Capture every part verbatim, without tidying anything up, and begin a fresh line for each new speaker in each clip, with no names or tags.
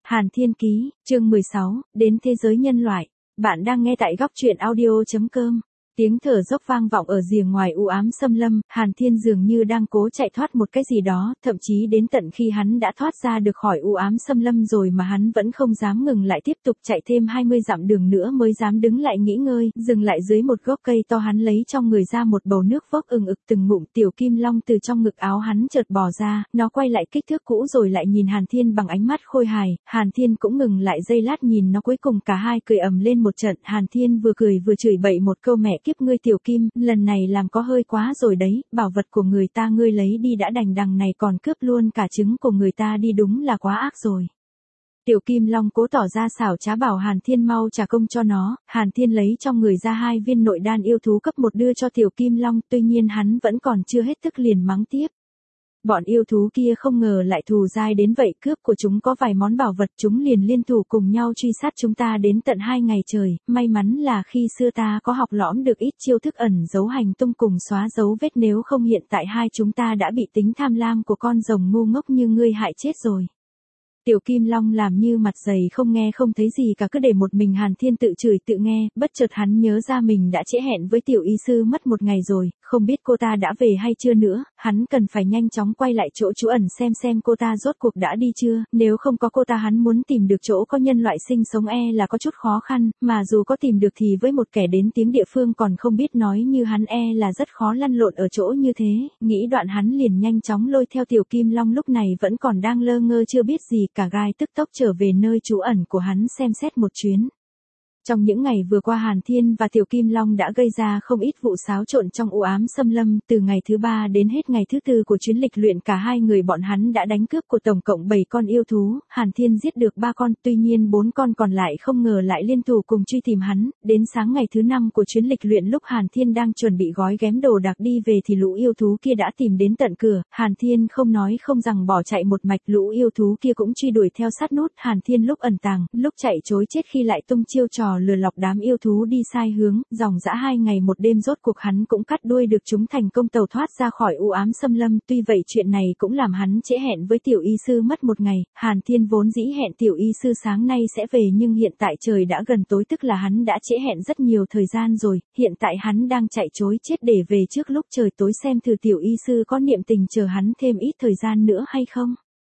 Hàn Thiên Ký, chương mười sáu, đến thế giới nhân loại. Bạn đang nghe tại góc truyện audio chấm com. Tiếng thở dốc vang vọng ở rìa ngoài u ám xâm lâm, Hàn Thiên dường như đang cố chạy thoát một cái gì đó, thậm chí đến tận khi hắn đã thoát ra được khỏi u ám xâm lâm rồi mà hắn vẫn không dám ngừng lại, tiếp tục chạy thêm hai mươi dặm đường nữa mới dám đứng lại nghỉ ngơi, dừng lại dưới một gốc cây to. Hắn lấy trong người ra một bầu nước vốc ừng ực từng ngụm. Tiểu Kim Long từ trong ngực áo hắn chợt bò ra, nó quay lại kích thước cũ rồi lại nhìn Hàn Thiên bằng ánh mắt khôi hài. Hàn Thiên cũng ngừng lại giây lát nhìn nó, cuối cùng cả hai cười ầm lên một trận. Hàn Thiên vừa cười vừa chửi bậy một câu: mẹ kiếp ngươi Tiểu Kim, lần này làm có hơi quá rồi đấy, bảo vật của người ta ngươi lấy đi đã đành, đằng này còn cướp luôn cả trứng của người ta đi, đúng là quá ác rồi. Tiểu Kim Long cố tỏ ra xảo trá bảo Hàn Thiên mau trả công cho nó. Hàn Thiên lấy trong người ra hai viên nội đan yêu thú cấp một đưa cho Tiểu Kim Long, tuy nhiên hắn vẫn còn chưa hết tức liền mắng tiếp. Bọn yêu thú kia không ngờ lại thù dai đến vậy, cướp của chúng có vài món bảo vật chúng liền liên thủ cùng nhau truy sát chúng ta đến tận hai ngày trời. May mắn là khi xưa ta có học lõm được ít chiêu thức ẩn giấu hành tung cùng xóa dấu vết, nếu không hiện tại hai chúng ta đã bị tính tham lam của con rồng ngu ngốc như ngươi hại chết rồi. Tiểu Kim Long làm như mặt dày không nghe không thấy gì cả, cứ để một mình Hàn Thiên tự chửi tự nghe. Bất chợt hắn nhớ ra mình đã trễ hẹn với tiểu y sư mất một ngày rồi, không biết cô ta đã về hay chưa nữa. Hắn cần phải nhanh chóng quay lại chỗ trú ẩn xem xem cô ta rốt cuộc đã đi chưa. Nếu không có cô ta, hắn muốn tìm được chỗ có nhân loại sinh sống e là có chút khó khăn, mà dù có tìm được thì với một kẻ đến tiếng địa phương còn không biết nói như hắn e là rất khó lăn lộn ở chỗ như thế. Nghĩ đoạn hắn liền nhanh chóng lôi theo Tiểu Kim Long lúc này vẫn còn đang lơ ngơ chưa biết gì cả gai tức tốc trở về nơi trú ẩn của hắn xem xét một chuyến. Trong những ngày vừa qua, Hàn Thiên và Tiểu Kim Long đã gây ra không ít vụ xáo trộn trong u ám xâm lâm. Từ ngày thứ ba đến hết ngày thứ tư của chuyến lịch luyện, cả hai người bọn hắn đã đánh cướp của tổng cộng bảy con yêu thú. Hàn Thiên giết được ba con, tuy nhiên bốn con còn lại không ngờ lại liên thủ cùng truy tìm hắn. Đến sáng ngày thứ năm của chuyến lịch luyện, lúc Hàn Thiên đang chuẩn bị gói ghém đồ đạc đi về thì lũ yêu thú kia đã tìm đến tận cửa. Hàn Thiên không nói không rằng bỏ chạy một mạch, lũ yêu thú kia cũng truy đuổi theo sát nút. Hàn Thiên lúc ẩn tàng, lúc chạy trối chết, khi lại tung chiêu trò lừa lọc đám yêu thú đi sai hướng. Dòng dã hai ngày một đêm rốt cuộc hắn cũng cắt đuôi được chúng, thành công tàu thoát ra khỏi u ám xâm lâm. Tuy vậy chuyện này cũng làm hắn trễ hẹn với tiểu y sư mất một ngày. Hàn Thiên vốn dĩ hẹn tiểu y sư sáng nay sẽ về, nhưng hiện tại trời đã gần tối, tức là hắn đã trễ hẹn rất nhiều thời gian rồi. Hiện tại hắn đang chạy trối chết để về trước lúc trời tối, xem thử tiểu y sư có niệm tình chờ hắn thêm ít thời gian nữa hay không.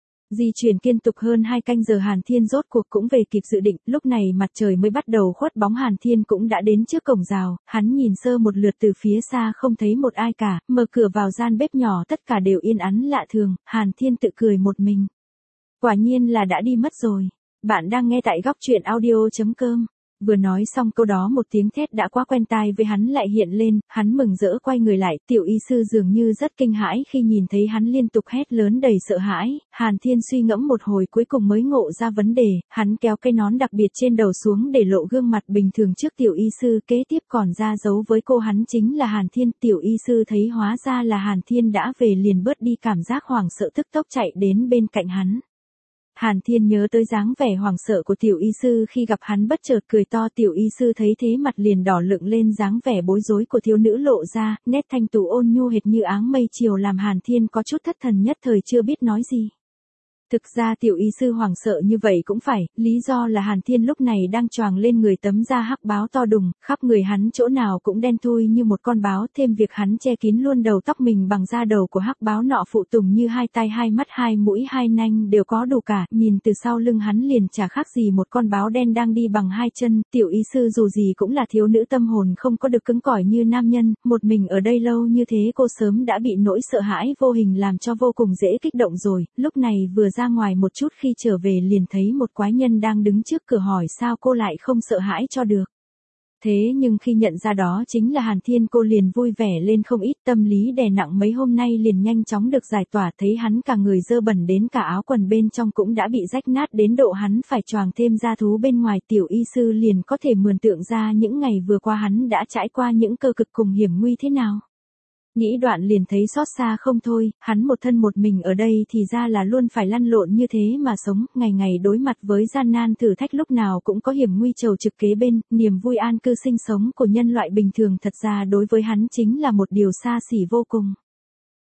Di chuyển liên tục hơn hai canh giờ, Hàn Thiên rốt cuộc cũng về kịp dự định. Lúc này mặt trời mới bắt đầu khuất bóng, Hàn Thiên cũng đã đến trước cổng rào. Hắn nhìn sơ một lượt từ phía xa không thấy một ai cả, mở cửa vào gian bếp nhỏ tất cả đều yên ắng lạ thường. Hàn Thiên tự cười một mình. Quả nhiên là đã đi mất rồi. Bạn đang nghe tại góc truyện audio chấm com. Vừa nói xong câu đó, một tiếng thét đã quá quen tai với hắn lại hiện lên. Hắn mừng rỡ quay người lại, tiểu y sư dường như rất kinh hãi khi nhìn thấy hắn liên tục hét lớn đầy sợ hãi. Hàn Thiên suy ngẫm một hồi cuối cùng mới ngộ ra vấn đề. Hắn kéo cái nón đặc biệt trên đầu xuống để lộ gương mặt bình thường trước tiểu y sư, kế tiếp còn ra dấu với cô hắn chính là Hàn Thiên. Tiểu y sư thấy hóa ra là Hàn Thiên đã về liền bớt đi cảm giác hoảng sợ, tức tốc chạy đến bên cạnh hắn. Hàn Thiên nhớ tới dáng vẻ hoảng sợ của tiểu y sư khi gặp hắn, bất chợt cười to. Tiểu y sư thấy thế mặt liền đỏ lựng lên, dáng vẻ bối rối của thiếu nữ lộ ra, nét thanh tú ôn nhu hệt như áng mây chiều làm Hàn Thiên có chút thất thần, nhất thời chưa biết nói gì. Thực ra tiểu y sư hoảng sợ như vậy cũng phải, lý do là Hàn Thiên lúc này đang choàng lên người tấm da hắc báo to đùng, khắp người hắn chỗ nào cũng đen thui như một con báo, thêm việc hắn che kín luôn đầu tóc mình bằng da đầu của hắc báo nọ, phụ tùng như hai tai hai mắt hai mũi hai nanh đều có đủ cả, nhìn từ sau lưng hắn liền chả khác gì một con báo đen đang đi bằng hai chân. Tiểu y sư dù gì cũng là thiếu nữ tâm hồn không có được cứng cỏi như nam nhân, một mình ở đây lâu như thế cô sớm đã bị nỗi sợ hãi vô hình làm cho vô cùng dễ kích động rồi. Lúc này vừa ra ngoài một chút, khi trở về liền thấy một quái nhân đang đứng trước cửa, hỏi sao cô lại không sợ hãi cho được. Thế nhưng khi nhận ra đó chính là Hàn Thiên, cô liền vui vẻ lên không ít, tâm lý đè nặng mấy hôm nay liền nhanh chóng được giải tỏa. Thấy hắn cả người dơ bẩn đến cả áo quần bên trong cũng đã bị rách nát đến độ hắn phải choàng thêm da thú bên ngoài, tiểu y sư liền có thể mường tượng ra những ngày vừa qua hắn đã trải qua những cơ cực cùng hiểm nguy thế nào. Nghĩ đoạn liền thấy xót xa không thôi, hắn một thân một mình ở đây thì ra là luôn phải lăn lộn như thế mà sống, ngày ngày đối mặt với gian nan thử thách, lúc nào cũng có hiểm nguy trầu trực kế bên. Niềm vui an cư sinh sống của nhân loại bình thường thật ra đối với hắn chính là một điều xa xỉ vô cùng.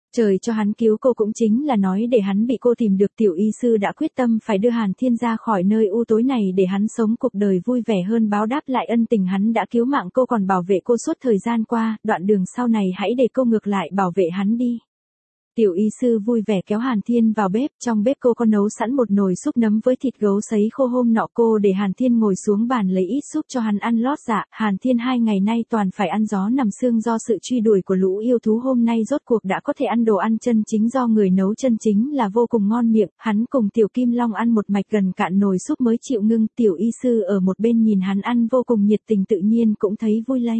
Trời cho hắn cứu cô cũng chính là nói để hắn bị cô tìm được. Tiểu y sư đã quyết tâm phải đưa Hàn Thiên ra khỏi nơi u tối này để hắn sống cuộc đời vui vẻ hơn, báo đáp lại ân tình hắn đã cứu mạng cô còn bảo vệ cô suốt thời gian qua, đoạn đường sau này hãy để cô ngược lại bảo vệ hắn đi. Tiểu y sư vui vẻ kéo Hàn Thiên vào bếp, trong bếp cô có nấu sẵn một nồi súp nấm với thịt gấu sấy khô hôm nọ cô để Hàn Thiên ngồi xuống bàn lấy ít súp cho hắn ăn lót dạ. Hàn Thiên hai ngày nay toàn phải ăn gió nằm xương do sự truy đuổi của lũ yêu thú, hôm nay rốt cuộc đã có thể ăn đồ ăn chân chính do người nấu chân chính là vô cùng ngon miệng. Hắn cùng Tiểu Kim Long ăn một mạch gần cạn nồi súp mới chịu ngưng. Tiểu y sư ở một bên nhìn hắn ăn vô cùng nhiệt tình, tự nhiên cũng thấy vui lây.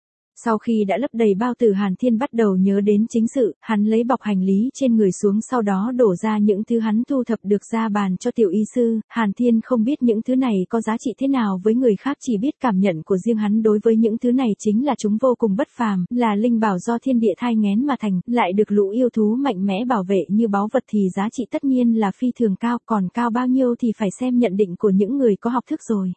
Sau khi đã lấp đầy bao tử, Hàn Thiên bắt đầu nhớ đến chính sự, hắn lấy bọc hành lý trên người xuống, sau đó đổ ra những thứ hắn thu thập được ra bàn cho tiểu y sư. Hàn Thiên không biết những thứ này có giá trị thế nào với người khác, chỉ biết cảm nhận của riêng hắn đối với những thứ này chính là chúng vô cùng bất phàm, là linh bảo do thiên địa thai nghén mà thành, lại được lũ yêu thú mạnh mẽ bảo vệ như báu vật thì giá trị tất nhiên là phi thường cao, còn cao bao nhiêu thì phải xem nhận định của những người có học thức rồi.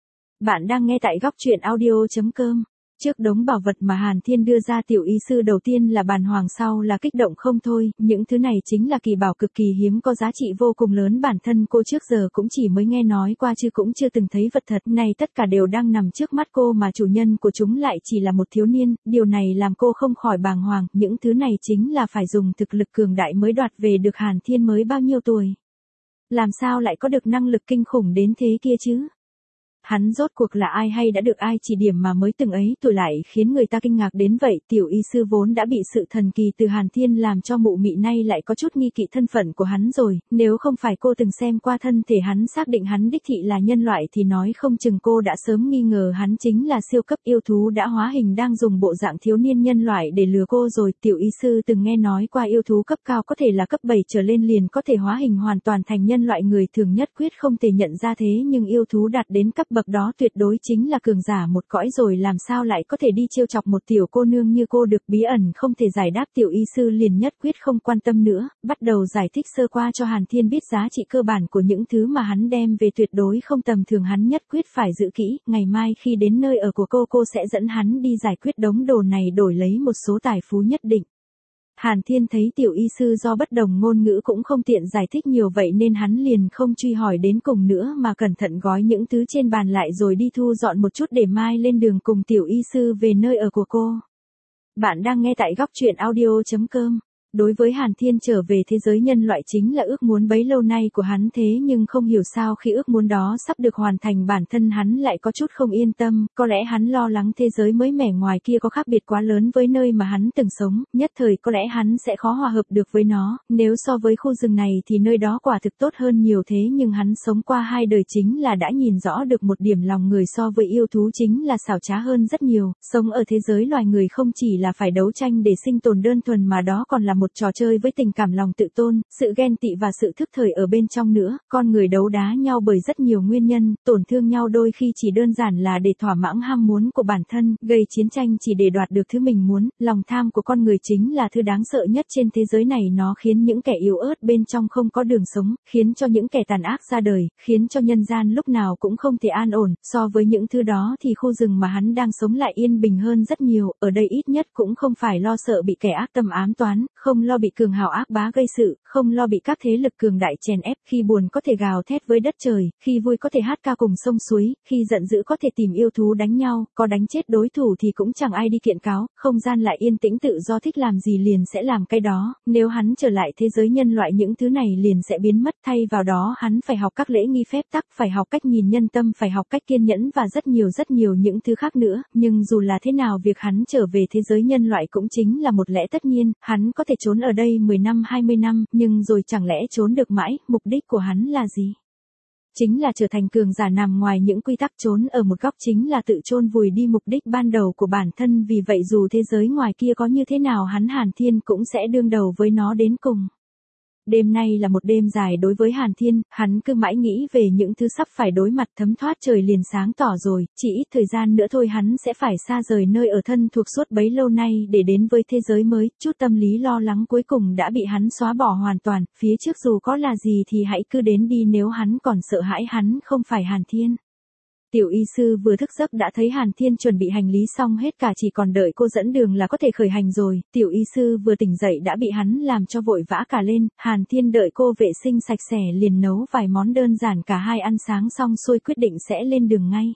Bạn đang nghe tại góc truyện audio chấm com. Trước đống bảo vật mà Hàn Thiên đưa ra, tiểu y sư đầu tiên là bàn hoàng, sau là kích động không thôi, những thứ này chính là kỳ bảo cực kỳ hiếm có giá trị vô cùng lớn, bản thân cô trước giờ cũng chỉ mới nghe nói qua chứ cũng chưa từng thấy vật thật, này tất cả đều đang nằm trước mắt cô mà chủ nhân của chúng lại chỉ là một thiếu niên, điều này làm cô không khỏi bàng hoàng, những thứ này chính là phải dùng thực lực cường đại mới đoạt về được. Hàn Thiên mới bao nhiêu tuổi? Làm sao lại có được năng lực kinh khủng đến thế kia chứ? Hắn rốt cuộc là ai hay đã được ai chỉ điểm mà mới từng ấy tuổi lại khiến người ta kinh ngạc đến vậy. Tiểu y sư vốn đã bị sự thần kỳ từ Hàn Thiên làm cho mụ mị, nay lại có chút nghi kỵ thân phận của hắn rồi, nếu không phải cô từng xem qua thân thể hắn xác định hắn đích thị là nhân loại thì nói không chừng cô đã sớm nghi ngờ hắn chính là siêu cấp yêu thú đã hóa hình đang dùng bộ dạng thiếu niên nhân loại để lừa cô rồi. Tiểu y sư từng nghe nói qua yêu thú cấp cao có thể là cấp bảy trở lên liền có thể hóa hình hoàn toàn thành nhân loại, người thường nhất quyết không thể nhận ra thế nhưng yêu thú đạt đến cấp bậc đó tuyệt đối chính là cường giả một cõi rồi, làm sao lại có thể đi trêu chọc một tiểu cô nương như cô được, bí ẩn không thể giải đáp. Tiểu y sư liền nhất quyết không quan tâm nữa, bắt đầu giải thích sơ qua cho Hàn Thiên biết giá trị cơ bản của những thứ mà hắn đem về tuyệt đối không tầm thường, hắn nhất quyết phải giữ kỹ, ngày mai khi đến nơi ở của cô cô sẽ dẫn hắn đi giải quyết đống đồ này đổi lấy một số tài phú nhất định. Hàn Thiên thấy tiểu y sư do bất đồng ngôn ngữ cũng không tiện giải thích nhiều vậy nên hắn liền không truy hỏi đến cùng nữa mà cẩn thận gói những thứ trên bàn lại rồi đi thu dọn một chút để mai lên đường cùng tiểu y sư về nơi ở của cô. Bạn đang nghe tại góc truyện audio chấm com. Đối với Hàn Thiên trở về thế giới nhân loại chính là ước muốn bấy lâu nay của hắn, thế nhưng không hiểu sao khi ước muốn đó sắp được hoàn thành bản thân hắn lại có chút không yên tâm, có lẽ hắn lo lắng thế giới mới mẻ ngoài kia có khác biệt quá lớn với nơi mà hắn từng sống, nhất thời có lẽ hắn sẽ khó hòa hợp được với nó, nếu so với khu rừng này thì nơi đó quả thực tốt hơn nhiều, thế nhưng hắn sống qua hai đời chính là đã nhìn rõ được một điểm, lòng người so với yêu thú chính là xảo trá hơn rất nhiều, sống ở thế giới loài người không chỉ là phải đấu tranh để sinh tồn đơn thuần mà đó còn là một trò chơi với tình cảm, lòng tự tôn, sự ghen tị và sự thức thời ở bên trong nữa, con người đấu đá nhau bởi rất nhiều nguyên nhân, tổn thương nhau đôi khi chỉ đơn giản là để thỏa mãn ham muốn của bản thân, gây chiến tranh chỉ để đoạt được thứ mình muốn, lòng tham của con người chính là thứ đáng sợ nhất trên thế giới này, nó khiến những kẻ yếu ớt bên trong không có đường sống, khiến cho những kẻ tàn ác ra đời, khiến cho nhân gian lúc nào cũng không thể an ổn, so với những thứ đó thì khu rừng mà hắn đang sống lại yên bình hơn rất nhiều, ở đây ít nhất cũng không phải lo sợ bị kẻ ác tâm ám toán, không lo bị cường hào ác bá gây sự, không lo bị các thế lực cường đại chèn ép, khi buồn có thể gào thét với đất trời, khi vui có thể hát ca cùng sông suối, khi giận dữ có thể tìm yêu thú đánh nhau, có đánh chết đối thủ thì cũng chẳng ai đi kiện cáo, không gian lại yên tĩnh tự do, thích làm gì liền sẽ làm cái đó, nếu hắn trở lại thế giới nhân loại những thứ này liền sẽ biến mất, thay vào đó hắn phải học các lễ nghi phép tắc, phải học cách nhìn nhân tâm, phải học cách kiên nhẫn và rất nhiều rất nhiều những thứ khác nữa, nhưng dù là thế nào việc hắn trở về thế giới nhân loại cũng chính là một lẽ tất nhiên, hắn có thể trốn ở đây mười năm hai mươi năm, nhưng rồi chẳng lẽ trốn được mãi, mục đích của hắn là gì? Chính là trở thành cường giả nằm ngoài những quy tắc, trốn ở một góc chính là tự chôn vùi đi mục đích ban đầu của bản thân, vì vậy dù thế giới ngoài kia có như thế nào hắn Hàn Thiên cũng sẽ đương đầu với nó đến cùng. Đêm nay là một đêm dài đối với Hàn Thiên, hắn cứ mãi nghĩ về những thứ sắp phải đối mặt, thấm thoát trời liền sáng tỏ rồi, chỉ ít thời gian nữa thôi hắn sẽ phải xa rời nơi ở thân thuộc suốt bấy lâu nay để đến với thế giới mới, chút tâm lý lo lắng cuối cùng đã bị hắn xóa bỏ hoàn toàn, phía trước dù có là gì thì hãy cứ đến đi, nếu hắn còn sợ hãi hắn không phải Hàn Thiên. Tiểu y sư vừa thức giấc đã thấy Hàn Thiên chuẩn bị hành lý xong hết cả, chỉ còn đợi cô dẫn đường là có thể khởi hành rồi. Tiểu y sư vừa tỉnh dậy đã bị hắn làm cho vội vã cả lên. Hàn Thiên đợi cô vệ sinh sạch sẽ liền nấu vài món đơn giản, cả hai ăn sáng xong xuôi quyết định sẽ lên đường ngay.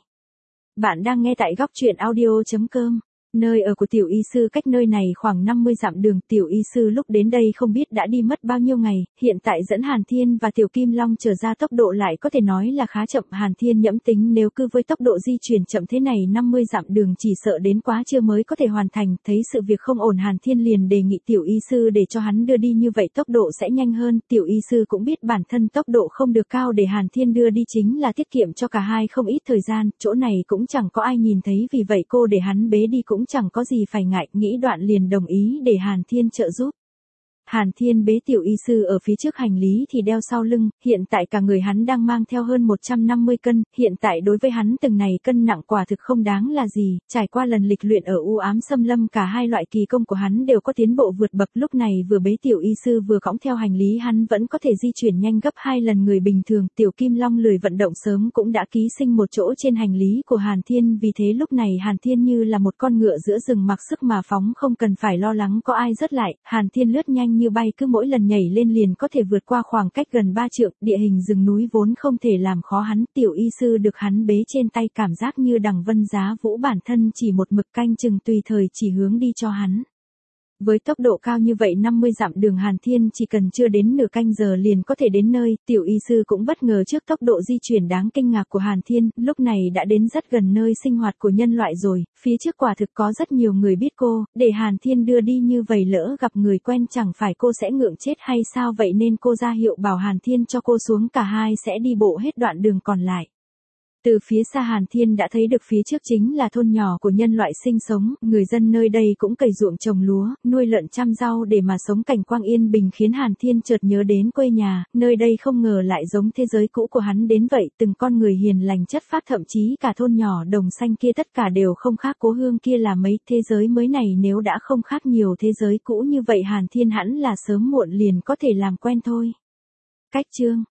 Bạn đang nghe tại góc truyện audio chấm com. Nơi ở của tiểu y sư cách nơi này khoảng năm mươi dặm đường. Tiểu y sư lúc đến đây không biết đã đi mất bao nhiêu ngày, hiện tại dẫn Hàn Thiên và Tiểu Kim Long trở ra tốc độ lại có thể nói là khá chậm. Hàn Thiên nhẫm tính nếu cứ với tốc độ di chuyển chậm thế này năm mươi dặm đường chỉ sợ đến quá trưa mới có thể hoàn thành. Thấy sự việc không ổn, Hàn Thiên liền đề nghị tiểu y sư để cho hắn đưa đi, như vậy tốc độ sẽ nhanh hơn. Tiểu y sư cũng biết bản thân tốc độ không được cao, để Hàn Thiên đưa đi chính là tiết kiệm cho cả hai không ít thời gian. Chỗ này cũng chẳng có ai nhìn thấy, vì vậy cô để hắn bế đi cũng chẳng có gì phải ngại, nghĩ đoạn liền đồng ý để Hàn Thiên trợ giúp. Hàn Thiên bế tiểu y sư ở phía trước, hành lý thì đeo sau lưng, hiện tại cả người hắn đang mang theo hơn một trăm năm mươi cân, hiện tại đối với hắn từng này cân nặng quả thực không đáng là gì, trải qua lần lịch luyện ở u ám xâm lâm cả hai loại kỳ công của hắn đều có tiến bộ vượt bậc, lúc này vừa bế tiểu y sư vừa cõng theo hành lý hắn vẫn có thể di chuyển nhanh gấp hai lần người bình thường. Tiểu Kim Long lười vận động sớm cũng đã ký sinh một chỗ trên hành lý của Hàn Thiên, vì thế lúc này Hàn Thiên như là một con ngựa giữa rừng mặc sức mà phóng, không cần phải lo lắng có ai rớt lại. Hàn Thiên lướt nhanh như bay, cứ mỗi lần nhảy lên liền có thể vượt qua khoảng cách gần ba trượng, địa hình rừng núi vốn không thể làm khó hắn. Tiểu y sư được hắn bế trên tay cảm giác như đằng vân giá vũ, bản thân chỉ một mực canh chừng tùy thời chỉ hướng đi cho hắn. Với tốc độ cao như vậy năm mươi dặm đường Hàn Thiên chỉ cần chưa đến nửa canh giờ liền có thể đến nơi. Tiểu y sư cũng bất ngờ trước tốc độ di chuyển đáng kinh ngạc của Hàn Thiên, lúc này đã đến rất gần nơi sinh hoạt của nhân loại rồi, phía trước quả thực có rất nhiều người biết cô, để Hàn Thiên đưa đi như vậy lỡ gặp người quen chẳng phải cô sẽ ngượng chết hay sao, vậy nên cô ra hiệu bảo Hàn Thiên cho cô xuống, cả hai sẽ đi bộ hết đoạn đường còn lại. Từ phía xa Hàn Thiên đã thấy được phía trước chính là thôn nhỏ của nhân loại sinh sống, người dân nơi đây cũng cày ruộng trồng lúa, nuôi lợn chăm rau để mà sống cảnh quang yên bình, khiến Hàn Thiên chợt nhớ đến quê nhà, nơi đây không ngờ lại giống thế giới cũ của hắn đến vậy, từng con người hiền lành chất phác, thậm chí cả thôn nhỏ đồng xanh kia tất cả đều không khác cố hương kia là mấy. Thế giới mới này nếu đã không khác nhiều thế giới cũ như vậy, Hàn Thiên hẳn là sớm muộn liền có thể làm quen thôi. Cách chương